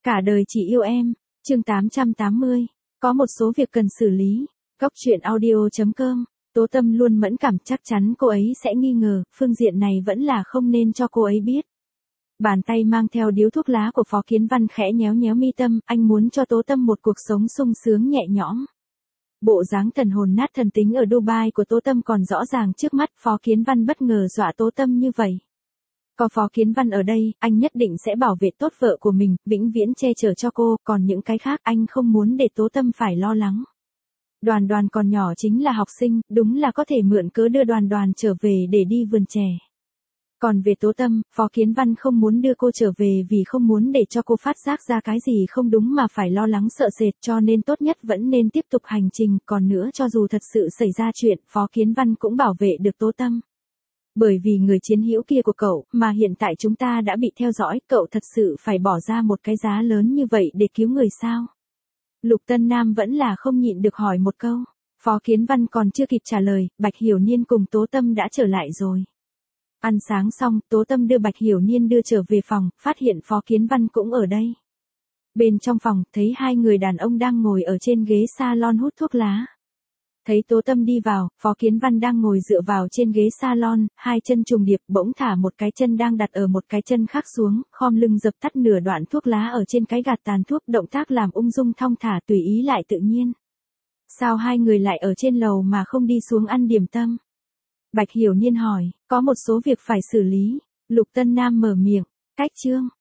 Cả đời chỉ yêu em, chương 880, có một số việc cần xử lý. Góc truyện audio.com, Tố Tâm luôn mẫn cảm, chắc chắn cô ấy sẽ nghi ngờ, phương diện này vẫn là không nên cho cô ấy biết. Bàn tay mang theo điếu thuốc lá của Phó Kiến Văn khẽ nhéo nhéo mi tâm, anh muốn cho Tố Tâm một cuộc sống sung sướng nhẹ nhõm. Bộ dáng thần hồn nát thần tính ở Dubai của Tố Tâm còn rõ ràng trước mắt, Phó Kiến Văn bất ngờ dọa Tố Tâm như vậy. Có Phó Kiến Văn ở đây, anh nhất định sẽ bảo vệ tốt vợ của mình, vĩnh viễn che chở cho cô, còn những cái khác anh không muốn để Tố Tâm phải lo lắng. Đoàn Đoàn còn nhỏ chính là học sinh, đúng là có thể mượn cớ đưa Đoàn Đoàn trở về để đi vườn chè. Còn về Tố Tâm, Phó Kiến Văn không muốn đưa cô trở về vì không muốn để cho cô phát giác ra cái gì không đúng mà phải lo lắng sợ sệt, cho nên tốt nhất vẫn nên tiếp tục hành trình, còn nữa cho dù thật sự xảy ra chuyện, Phó Kiến Văn cũng bảo vệ được Tố Tâm. Bởi vì người chiến hữu kia của cậu, mà hiện tại chúng ta đã bị theo dõi, cậu thật sự phải bỏ ra một cái giá lớn như vậy để cứu người sao? Lục Tân Nam vẫn là không nhịn được hỏi một câu. Phó Kiến Văn còn chưa kịp trả lời, Bạch Hiểu Niên cùng Tố Tâm đã trở lại rồi. Ăn sáng xong, Tố Tâm đưa Bạch Hiểu Niên đưa trở về phòng, phát hiện Phó Kiến Văn cũng ở đây. Bên trong phòng, thấy hai người đàn ông đang ngồi ở trên ghế salon hút thuốc lá. Thấy Tố Tâm đi vào, Phó Kiến Văn đang ngồi dựa vào trên ghế salon, hai chân trùng điệp, bỗng thả một cái chân đang đặt ở một cái chân khác xuống, khom lưng dập tắt nửa đoạn thuốc lá ở trên cái gạt tàn thuốc, động tác làm ung dung thong thả tùy ý lại tự nhiên. Sao hai người lại ở trên lầu mà không đi xuống ăn điểm tâm? Bạch Hiểu Niên hỏi, có một số việc phải xử lý. Lục Tân Nam mở miệng, cách chương.